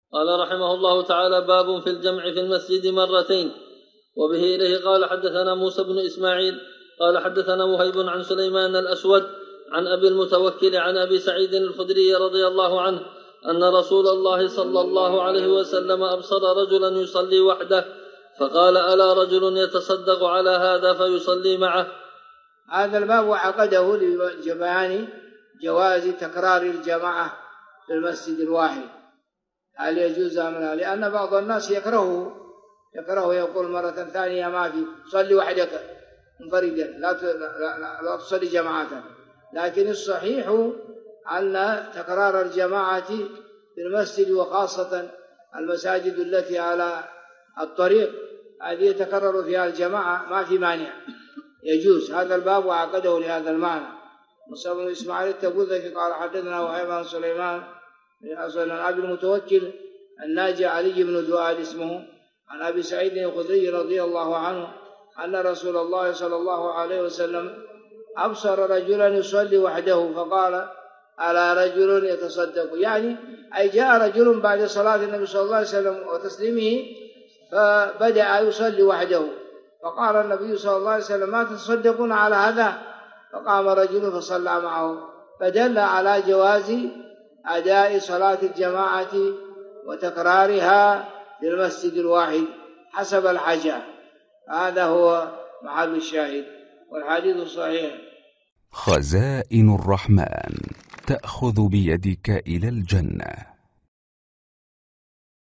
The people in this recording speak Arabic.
قال رحمه الله تعالى: باب في الجمع في المسجد مرتين. وبه إليه قال: حدثنا موسى بن إسماعيل قال حدثنا وهيب عن سليمان الأسود عن أبي المتوكل عن أبي سعيد الخدري رضي الله عنه أن رسول الله صلى الله عليه وسلم أبصر رجلا يصلي وحده فقال: ألا رجل يتصدق على هذا فيصلي معه. هذا الباب عقده لبيان جواز تكرار الجماعة في المسجد الواحد، هل يجوز أم لا؟ لأن بعض الناس يكرهه يقول مرة ثانية: ما في، صلي وحدك منفردا، لا تصلي جماعة. لكن الصحيح أن تكرار الجماعة في المسجد، وخاصة المساجد التي على الطريق، هذه يتكرر فيها الجماعة ما في مانع، يجوز. هذا الباب وعقده لهذا المعنى. موسى بن إسماعيل التبوذكي قال حدثنا وهيب عن سليمان عن أبي المتوكل الناجي علي بن دؤاد اسمه عن أبي سعيد الخدري رضي الله عنه أن رسول الله صلى الله عليه وسلم أبصر رجلا يصلي وحده فقال: ألا رجل يتصدق، يعني أي جاء رجل بعد صلاة النبي صلى الله عليه وسلم وتسليمه فبدأ يصلي وحده، فقال النبي صلى الله عليه وسلم: ما تتصدقون على هذا؟ فقام رجل فصلى معه، فدل على جواز أداء صلاة الجماعة وتكرارها في المسجد الواحد حسب الحاجة. هذا هو محل الشاهد، والحديث صحيح. خزائن الرحمن تأخذ بيدك إلى الجنة.